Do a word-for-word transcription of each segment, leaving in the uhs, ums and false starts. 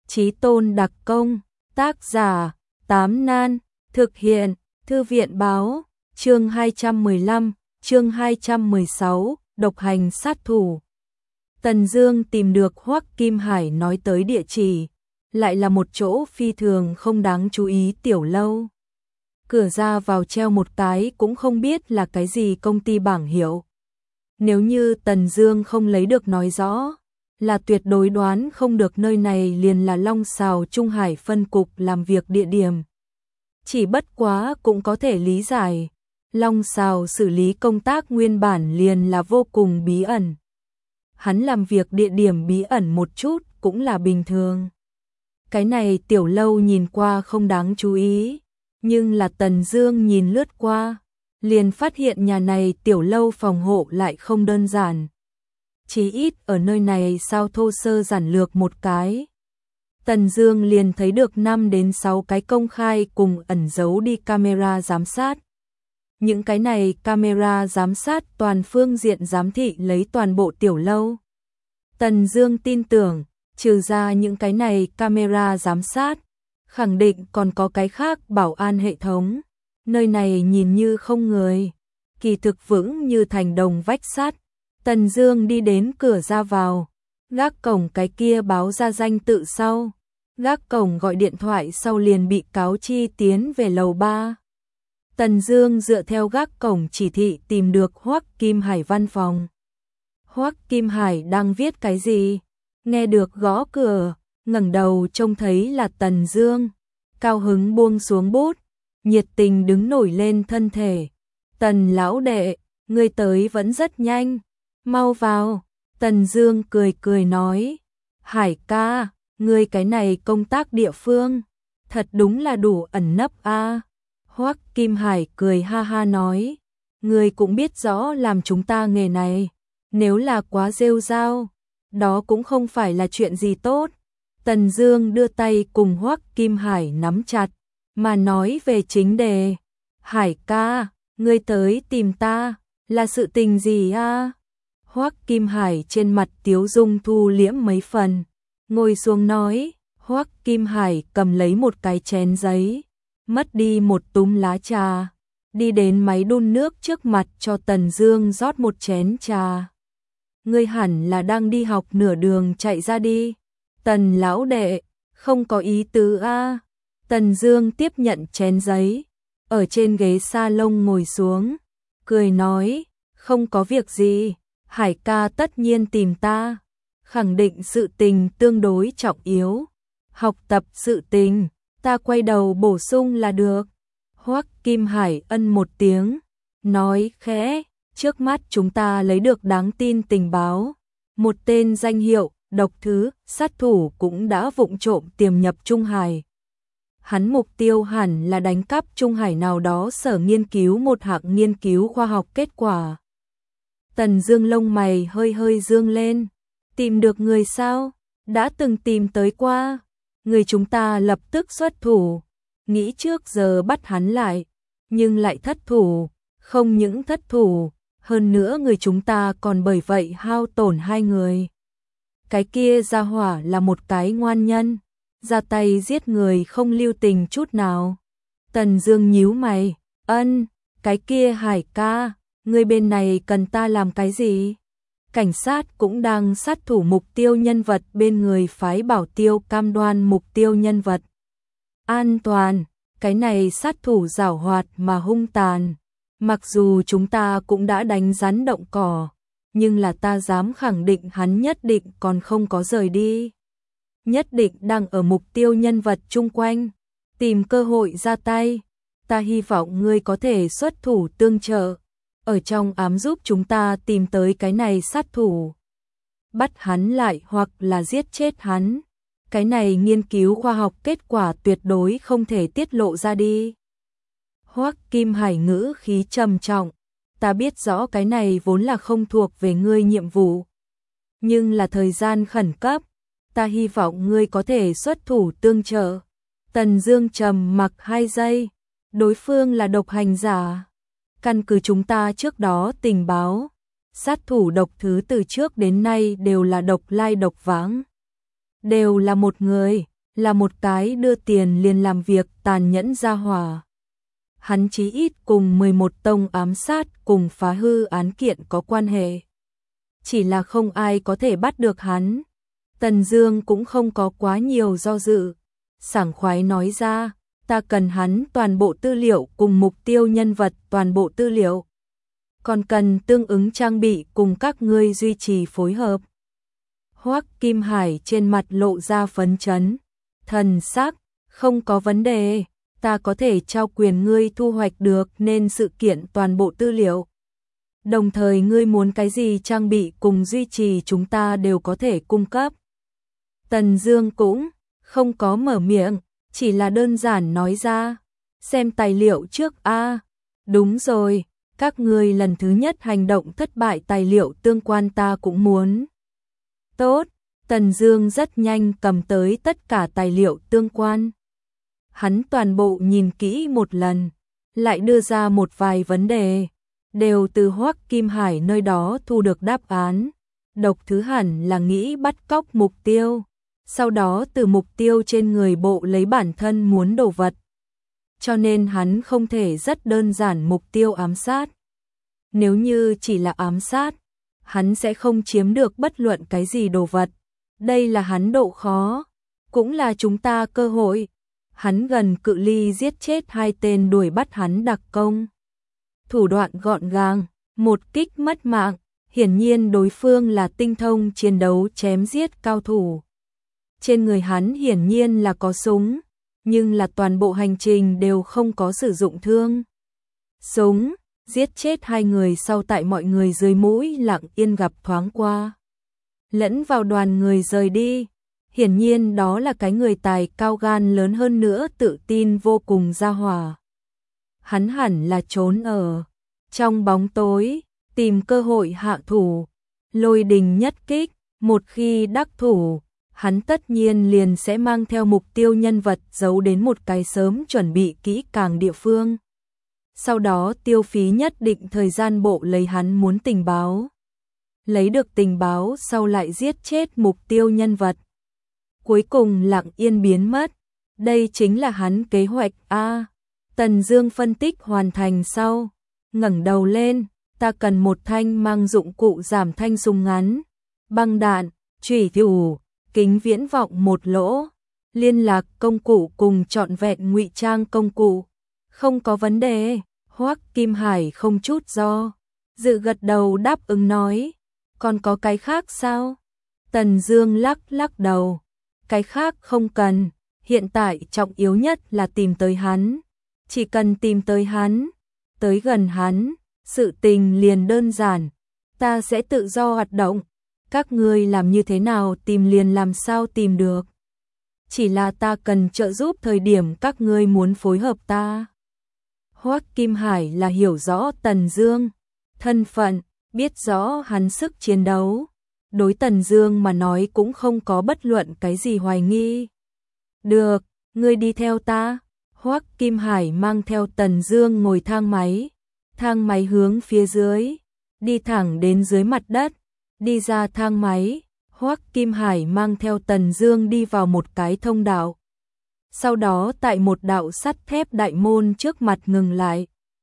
Chí tôn đặc công, tác giả, Tám Nan, thực hiện, Thư viện báo, chương hai trăm mười lăm, chương hai trăm mười sáu, độc hành sát thủ. Tần Dương tìm được Hoắc Kim Hải nói tới địa chỉ, lại là một chỗ phi thường không đáng chú ý tiểu lâu. Cửa ra vào treo một cái cũng không biết là cái gì công ty bảng hiệu. Nếu như Tần Dương không lấy được nói rõ, là tuyệt đối đoán không được nơi này liền là Long Sào Trung Hải phân cục làm việc địa điểm. Chỉ bất quá cũng có thể lý giải, Long Sào xử lý công tác nguyên bản liền là vô cùng bí ẩn. Hắn làm việc địa điểm bí ẩn một chút cũng là bình thường. Cái này tiểu lâu nhìn qua không đáng chú ý, nhưng là Tần Dương nhìn lướt qua, liền phát hiện nhà này tiểu lâu phòng hộ lại không đơn giản. Chí ít ở nơi này sao thô sơ giản lược một cái. Tần Dương liền thấy được năm đến sáu cái công khai cùng ẩn giấu đi camera giám sát. Những cái này camera giám sát toàn phương diện giám thị lấy toàn bộ tiểu lâu. Tần Dương tin tưởng, trừ ra những cái này camera giám sát, khẳng định còn có cái khác bảo an hệ thống. Nơi này nhìn như không người, kỳ thực vững như thành đồng vách sắt. Tần Dương đi đến cửa ra vào, gác cổng cái kia báo ra danh tự sau. Gác cổng gọi điện thoại sau liền bị cáo chi tiến về lầu ba. Tần Dương dựa theo gác cổng chỉ thị tìm được Hoắc Kim Hải văn phòng. Hoắc Kim Hải đang viết cái gì? Nghe được gõ cửa, ngẩng đầu trông thấy là Tần Dương, cao hứng buông xuống bút, nhiệt tình đứng nổi lên thân thể. Tần lão đệ, ngươi tới vẫn rất nhanh, mau vào. Tần Dương cười cười nói, Hải ca, ngươi cái này công tác địa phương, thật đúng là đủ ẩn nấp a. Hoắc Kim Hải cười ha ha nói, ngươi cũng biết rõ làm chúng ta nghề này, nếu là quá rêu rao, đó cũng không phải là chuyện gì tốt. Tần Dương đưa tay cùng Hoắc Kim Hải nắm chặt, mà nói về chính đề. Hải ca, ngươi tới tìm ta, là sự tình gì a? Hoắc Kim Hải trên mặt tiếu dung thu liễm mấy phần, ngồi xuống nói. Hoắc Kim Hải cầm lấy một cái chén giấy, mất đi một túm lá trà, đi đến máy đun nước trước mặt cho Tần Dương rót một chén trà. Ngươi hẳn là đang đi học nửa đường chạy ra đi. Tần lão đệ, không có ý tứ a. Tần Dương tiếp nhận chén giấy, ở trên ghế salon ngồi xuống, cười nói, không có việc gì, Hải ca tất nhiên tìm ta, khẳng định sự tình tương đối trọng yếu. Học tập sự tình, ta quay đầu bổ sung là được. Hoắc Kim Hải ân một tiếng, nói khẽ, trước mắt chúng ta lấy được đáng tin tình báo, một tên danh hiệu độc thứ sát thủ cũng đã vụng trộm tiềm nhập Trung Hải. Hắn mục tiêu hẳn là đánh cắp Trung Hải nào đó sở nghiên cứu một hạng nghiên cứu khoa học kết quả. Tần Dương lông mày hơi hơi dương lên, tìm được người sao? Đã từng tìm tới qua. Người chúng ta lập tức xuất thủ, nghĩ trước giờ bắt hắn lại, nhưng lại thất thủ, không những thất thủ, hơn nữa người chúng ta còn bởi vậy hao tổn hai người. Cái kia gia hỏa là một cái ngoan nhân, ra tay giết người không lưu tình chút nào. Tần Dương nhíu mày, ân, cái kia Hải ca, người bên này cần ta làm cái gì? Cảnh sát cũng đang sát thủ mục tiêu nhân vật bên người phái bảo tiêu cam đoan mục tiêu nhân vật an toàn. Cái này sát thủ giảo hoạt mà hung tàn, mặc dù chúng ta cũng đã đánh rắn động cỏ, nhưng là ta dám khẳng định hắn nhất định còn không có rời đi, nhất định đang ở mục tiêu nhân vật chung quanh, tìm cơ hội ra tay. Ta hy vọng ngươi có thể xuất thủ tương trợ, ở trong ám giúp chúng ta tìm tới cái này sát thủ, bắt hắn lại hoặc là giết chết hắn. Cái này nghiên cứu khoa học kết quả tuyệt đối không thể tiết lộ ra đi. Hoắc Kim Hải ngữ khí trầm trọng, ta biết rõ cái này vốn là không thuộc về ngươi nhiệm vụ, nhưng là thời gian khẩn cấp, ta hy vọng ngươi có thể xuất thủ tương trợ. Tần Dương trầm mặc hai giây, đối phương là độc hành giả. Căn cứ chúng ta trước đó tình báo, sát thủ độc thứ từ trước đến nay đều là độc lai độc vãng, đều là một người, là một cái đưa tiền liền làm việc tàn nhẫn ra hỏa. Hắn chí ít cùng mười một tông ám sát cùng phá hư án kiện có quan hệ. Chỉ là không ai có thể bắt được hắn. Tần Dương cũng không có quá nhiều do dự, sảng khoái nói ra, ta cần hắn toàn bộ tư liệu cùng mục tiêu nhân vật toàn bộ tư liệu. Còn cần tương ứng trang bị cùng các ngươi duy trì phối hợp. Hoắc Kim Hải trên mặt lộ ra phấn chấn, thần sắc, không có vấn đề, ta có thể trao quyền ngươi thu hoạch được nên sự kiện toàn bộ tư liệu. Đồng thời ngươi muốn cái gì trang bị cùng duy trì chúng ta đều có thể cung cấp. Tần Dương cũng không có mở miệng, chỉ là đơn giản nói ra, xem tài liệu trước a. À, đúng rồi, các ngươi lần thứ nhất hành động thất bại tài liệu tương quan ta cũng muốn. Tốt, Tần Dương rất nhanh cầm tới tất cả tài liệu tương quan. Hắn toàn bộ nhìn kỹ một lần, lại đưa ra một vài vấn đề, đều từ Hoắc Kim Hải nơi đó thu được đáp án. Độc thứ hẳn là nghĩ bắt cóc mục tiêu, sau đó từ mục tiêu trên người bộ lấy bản thân muốn đồ vật. Cho nên hắn không thể rất đơn giản mục tiêu ám sát. Nếu như chỉ là ám sát, hắn sẽ không chiếm được bất luận cái gì đồ vật. Đây là hắn độ khó, cũng là chúng ta cơ hội. Hắn gần cự ly giết chết hai tên đuổi bắt hắn đặc công. Thủ đoạn gọn gàng, một kích mất mạng, hiển nhiên đối phương là tinh thông chiến đấu chém giết cao thủ. Trên người hắn hiển nhiên là có súng, nhưng là toàn bộ hành trình đều không có sử dụng thương. Súng, giết chết hai người sau tại mọi người dưới mũi lặng yên gặp thoáng qua. Lẫn vào đoàn người rời đi. Hiển nhiên đó là cái người tài cao gan lớn hơn nữa tự tin vô cùng ra hỏa. Hắn hẳn là trốn ở trong bóng tối, tìm cơ hội hạ thủ, lôi đình nhất kích, một khi đắc thủ, hắn tất nhiên liền sẽ mang theo mục tiêu nhân vật giấu đến một cái sớm chuẩn bị kỹ càng địa phương. Sau đó tiêu phí nhất định thời gian bộ lấy hắn muốn tình báo. Lấy được tình báo sau lại giết chết mục tiêu nhân vật. Cuối cùng lặng yên biến mất. Đây chính là hắn kế hoạch A. Tần Dương phân tích hoàn thành sau, ngẩng đầu lên, ta cần một thanh mang dụng cụ giảm thanh súng ngắn, băng đạn, chủy thủ, kính viễn vọng một lỗ, liên lạc công cụ cùng trọn vẹn ngụy trang công cụ. Không có vấn đề. Hoắc Kim Hải không chút do dự gật đầu đáp ứng nói, còn có cái khác sao? Tần Dương lắc lắc đầu, cái khác không cần, hiện tại trọng yếu nhất là tìm tới hắn, chỉ cần tìm tới hắn, tới gần hắn, sự tình liền đơn giản, ta sẽ tự do hoạt động, các ngươi làm như thế nào tìm liền làm sao tìm được. Chỉ là ta cần trợ giúp thời điểm các ngươi muốn phối hợp ta. Hoắc Kim Hải là hiểu rõ Tần Dương thân phận, biết rõ hắn sức chiến đấu, đối Tần Dương mà nói cũng không có bất luận cái gì hoài nghi. Được, ngươi đi theo ta. Hoắc Kim Hải mang theo Tần Dương ngồi thang máy, thang máy hướng phía dưới, đi thẳng đến dưới mặt đất, đi ra thang máy, Hoắc Kim Hải mang theo Tần Dương đi vào một cái thông đạo. Sau đó tại một đạo sắt thép đại môn trước mặt ngừng lại.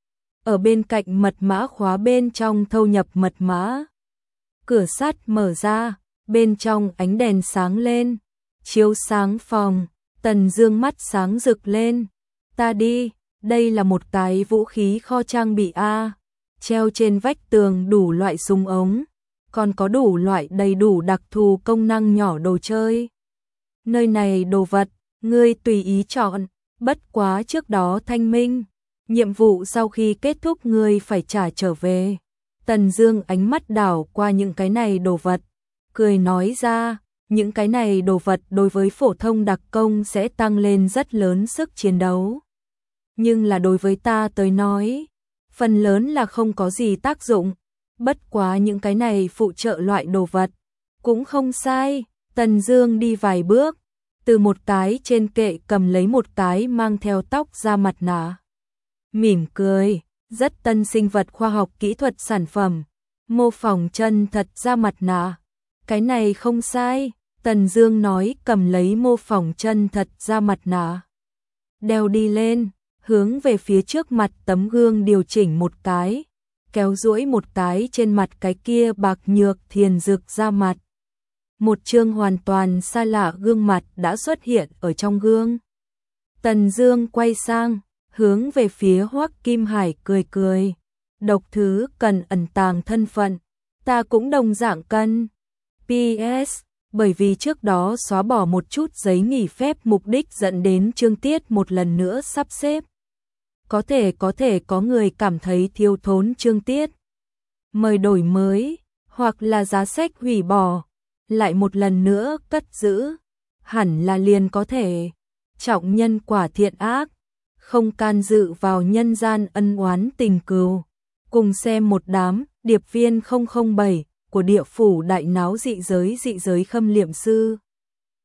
Ở bên cạnh mật mã khóa bên trong thâu nhập mật mã. Cửa sắt mở ra, bên trong ánh đèn sáng lên, chiếu sáng phòng, Tần Dương mắt sáng rực lên. Ta đi, đây là một cái vũ khí kho trang bị A, treo trên vách tường đủ loại súng ống, còn có đủ loại đầy đủ đặc thù công năng nhỏ đồ chơi. Nơi này đồ vật, ngươi tùy ý chọn, bất quá trước đó thanh minh, nhiệm vụ sau khi kết thúc ngươi phải trả trở về. Tần Dương ánh mắt đảo qua những cái này đồ vật, cười nói ra, những cái này đồ vật đối với phổ thông đặc công sẽ tăng lên rất lớn sức chiến đấu. Nhưng là đối với ta tới nói, phần lớn là không có gì tác dụng, bất quá những cái này phụ trợ loại đồ vật, cũng không sai. Tần Dương đi vài bước, từ một cái trên kệ cầm lấy một cái mang theo tóc ra mặt nạ. Mỉm cười, rất tân sinh vật khoa học kỹ thuật sản phẩm, mô phỏng chân thật ra mặt nạ. Cái này không sai, Tần Dương nói, cầm lấy mô phỏng chân thật ra mặt nạ. Đeo đi lên, hướng về phía trước mặt tấm gương điều chỉnh một cái, kéo duỗi một cái trên mặt cái kia bạc nhược thiền dược ra mặt. Một chương hoàn toàn xa lạ gương mặt đã xuất hiện ở trong gương. Tần Dương quay sang, hướng về phía Hoắc Kim Hải cười cười. Độc thứ cần ẩn tàng thân phận, ta cũng đồng dạng cần. pê ét, bởi vì trước đó xóa bỏ một chút giấy nghỉ phép mục đích dẫn đến chương tiết một lần nữa sắp xếp. Có thể có thể có người cảm thấy thiếu thốn chương tiết, mời đổi mới, hoặc là giá sách hủy bỏ, lại một lần nữa cất giữ, hẳn là liền có thể. Trọng nhân quả thiện ác, không can dự vào nhân gian ân oán tình cừu. Cùng xem một đám điệp viên không không bảy của địa phủ đại náo dị giới dị giới khâm liệm sư.